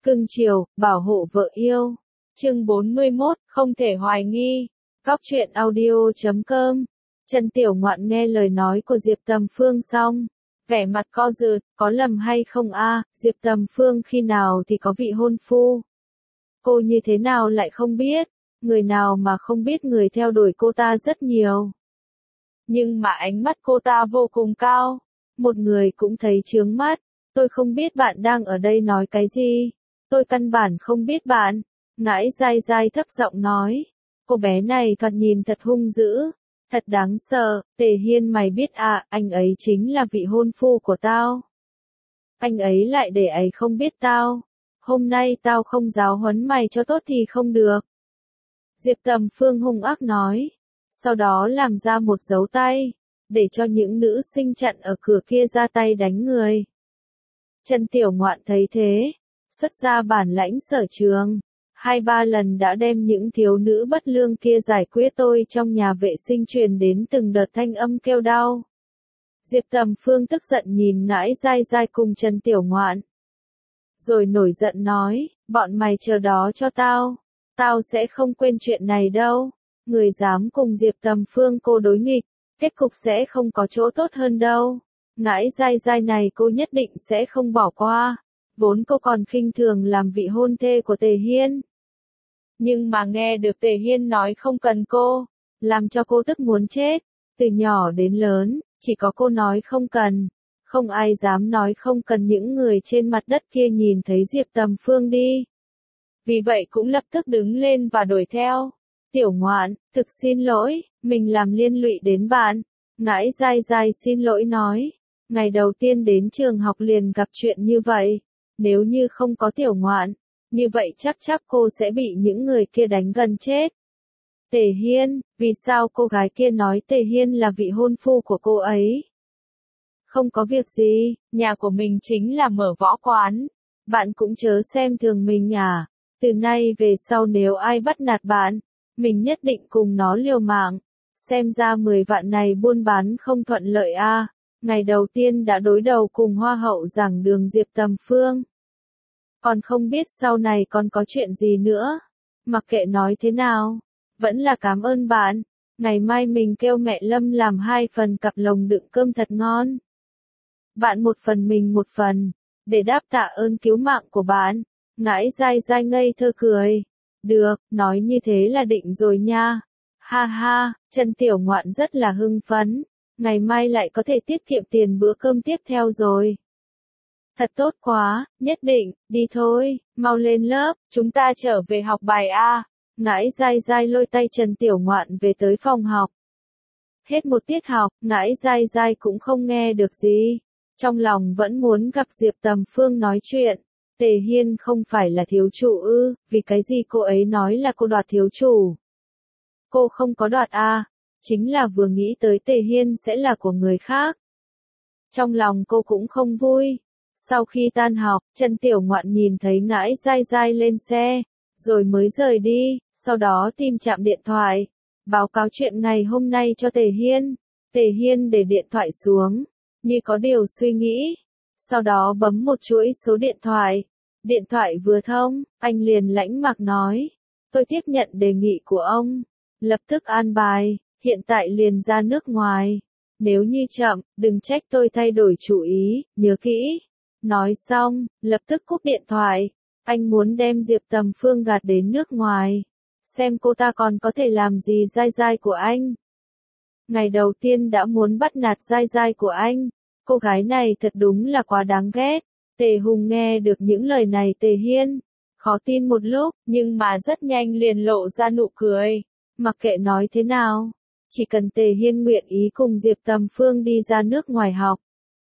Cưng chiều, bảo hộ vợ yêu. Chương 41, không thể hoài nghi. Góc truyện audio.com. Trần Tiểu Ngoạn nghe lời nói của Diệp Tầm Phương xong, vẻ mặt co rụt, có lầm hay không a? Diệp Tầm Phương khi nào thì có vị hôn phu? Cô như thế nào lại không biết? Người nào mà không biết người theo đuổi cô ta rất nhiều. Nhưng mà ánh mắt cô ta vô cùng cao. Một người cũng thấy chướng mắt. Tôi không biết bạn đang ở đây nói cái gì. Tôi căn bản không biết bạn. Ngãi dai dai thấp giọng nói. Cô bé này thoạt nhìn thật hung dữ. Thật đáng sợ. Tề Hiên mày biết à, anh ấy chính là vị hôn phu của tao. Anh ấy lại để ấy không biết tao. Hôm nay tao không giáo huấn mày cho tốt thì không được. Diệp Tầm Phương hung ác nói. Sau đó làm ra một dấu tay, để cho những nữ sinh chặn ở cửa kia ra tay đánh người. Trần Tiểu Ngoạn thấy thế, xuất ra bản lãnh sở trường, 2-3 lần đã đem những thiếu nữ bất lương kia giải quyết. Tôi trong nhà vệ sinh truyền đến từng đợt thanh âm kêu đau. Diệp Tầm Phương tức giận nhìn Ngãi dai dai cùng Trần Tiểu Ngoạn. Rồi nổi giận nói, bọn mày chờ đó cho tao. Tao sẽ không quên chuyện này đâu. Người dám cùng Diệp Tầm Phương cô đối nghịch, kết cục sẽ không có chỗ tốt hơn đâu. Ngãi dai dai này cô nhất định sẽ không bỏ qua. Vốn cô còn khinh thường làm vị hôn thê của Tề Hiên. Nhưng mà nghe được Tề Hiên nói không cần cô, làm cho cô tức muốn chết. Từ nhỏ đến lớn, chỉ có cô nói không cần. Không ai dám nói không cần. Những người trên mặt đất kia nhìn thấy Diệp Tầm Phương đi. Vì vậy cũng lập tức đứng lên và đuổi theo. Tiểu Ngoạn, thực xin lỗi, mình làm liên lụy đến bạn. Ngãi dai dai xin lỗi nói. Ngày đầu tiên đến trường học liền gặp chuyện như vậy. Nếu như không có Tiểu Ngoạn, như vậy chắc cô sẽ bị những người kia đánh gần chết. Tề Hiên, vì sao cô gái kia nói Tề Hiên là vị hôn phu của cô ấy? Không có việc gì, nhà của mình chính là mở võ quán. Bạn cũng chớ xem thường mình à. Từ nay về sau nếu ai bắt nạt bạn, mình nhất định cùng nó liều mạng. Xem ra 10 vạn này buôn bán không thuận lợi a. Ngày đầu tiên đã đối đầu cùng hoa hậu giảng đường Diệp Tầm Phương. Còn không biết sau này còn có chuyện gì nữa. Mặc kệ nói thế nào, vẫn là cảm ơn bạn. Ngày mai mình kêu mẹ Lâm làm 2 phần cặp lồng đựng cơm thật ngon. Bạn một phần mình một phần, để đáp tạ ơn cứu mạng của bạn. Ngãi dai dai ngây thơ cười. Được, nói như thế là định rồi nha. Ha ha, Trần Tiểu Ngoạn rất là hưng phấn. Ngày mai lại có thể tiết kiệm tiền bữa cơm tiếp theo rồi. Thật tốt quá, nhất định, đi thôi, mau lên lớp, chúng ta trở về học bài A. Ngãi dai dai lôi tay Trần Tiểu Ngoạn về tới phòng học. Hết một tiết học, Ngãi dai dai cũng không nghe được gì. Trong lòng vẫn muốn gặp Diệp Tầm Phương nói chuyện. Tề Hiên không phải là thiếu chủ ư, vì cái gì cô ấy nói là cô đoạt thiếu chủ. Cô không có đoạt a, chính là vừa nghĩ tới Tề Hiên sẽ là của người khác. Trong lòng cô cũng không vui. Sau khi tan học, Trần Tiểu Ngoạn nhìn thấy Ngãi dai dai lên xe, rồi mới rời đi, sau đó tìm trạm điện thoại, báo cáo chuyện ngày hôm nay cho Tề Hiên. Tề Hiên để điện thoại xuống, như có điều suy nghĩ. Sau đó bấm một chuỗi số điện thoại. Điện thoại vừa thông, anh liền lãnh mạc nói. Tôi tiếp nhận đề nghị của ông. Lập tức an bài, hiện tại liền ra nước ngoài. Nếu như chậm, đừng trách tôi thay đổi chủ ý, nhớ kỹ. Nói xong, lập tức cúp điện thoại. Anh muốn đem Diệp Tầm Phương gạt đến nước ngoài. Xem cô ta còn có thể làm gì dai dai của anh. Ngày đầu tiên đã muốn bắt nạt dai dai của anh. Cô gái này thật đúng là quá đáng ghét. Tề Hùng nghe được những lời này Tề Hiên. Khó tin một lúc, nhưng mà rất nhanh liền lộ ra nụ cười. Mặc kệ nói thế nào, chỉ cần Tề Hiên nguyện ý cùng Diệp Tầm Phương đi ra nước ngoài học.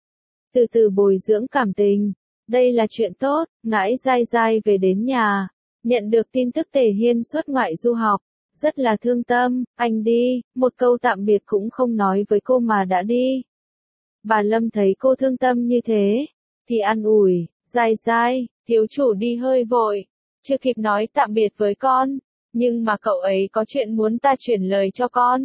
Từ từ bồi dưỡng cảm tình. Đây là chuyện tốt. Ngãi dai dai về đến nhà. Nhận được tin tức Tề Hiên xuất ngoại du học. Rất là thương tâm. Anh đi, một câu tạm biệt cũng không nói với cô mà đã đi. Bà Lâm thấy cô thương tâm như thế, thì an ủi, dai dai, thiếu chủ đi hơi vội, chưa kịp nói tạm biệt với con, nhưng mà cậu ấy có chuyện muốn ta chuyển lời cho con.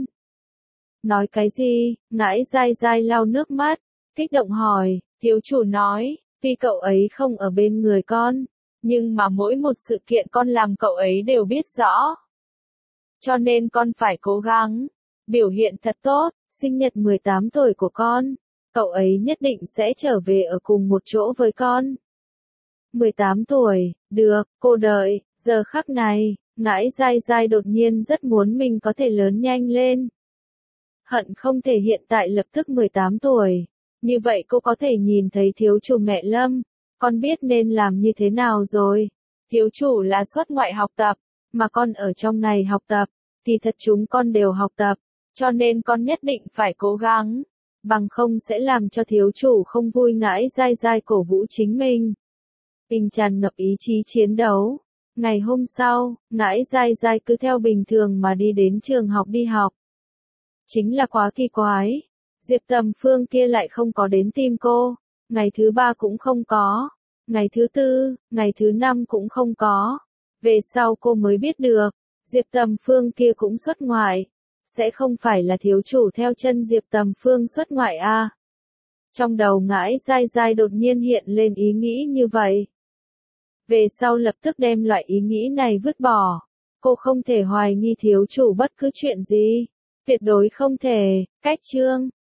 Nói cái gì? Ngãi dai dai lau nước mắt, kích động hỏi, thiếu chủ nói, tuy cậu ấy không ở bên người con, Nhưng mà mỗi một sự kiện con làm cậu ấy đều biết rõ. Cho nên con phải cố gắng, biểu hiện thật tốt, sinh nhật 18 tuổi của con, cậu ấy nhất định sẽ trở về ở cùng một chỗ với con. 18 tuổi, được, cô đợi, giờ khắc này, Ngãi Dai Dai đột nhiên rất muốn mình có thể lớn nhanh lên. Hận không thể hiện tại lập tức 18 tuổi. Như vậy cô có thể nhìn thấy thiếu chủ mẹ Lâm, con biết nên làm như thế nào rồi. Thiếu chủ là xuất ngoại học tập, mà con ở trong này học tập, thì thật chúng con đều học tập, cho nên con nhất định phải cố gắng, bằng không sẽ làm cho thiếu chủ không vui. Ngãi Dai Dai cổ vũ chính mình. Tình tràn ngập ý chí chiến đấu. Ngày hôm sau, Ngãi Dai Dai cứ theo bình thường mà đi đến trường học đi học. Chính là quá kỳ quái. Diệp Tầm Phương kia lại không có đến tìm cô. Ngày thứ 3 cũng không có. Ngày thứ 4, ngày thứ 5 cũng không có. Về sau cô mới biết được, Diệp Tầm Phương kia cũng xuất ngoại. Sẽ không phải là thiếu chủ theo chân Diệp Tầm Phương xuất ngoại à? Trong đầu Ngãi Dai Dai đột nhiên hiện lên ý nghĩ như vậy. Về sau lập tức đem loại ý nghĩ này vứt bỏ. Cô không thể hoài nghi thiếu chủ bất cứ chuyện gì. Tuyệt đối không thể. Cách chương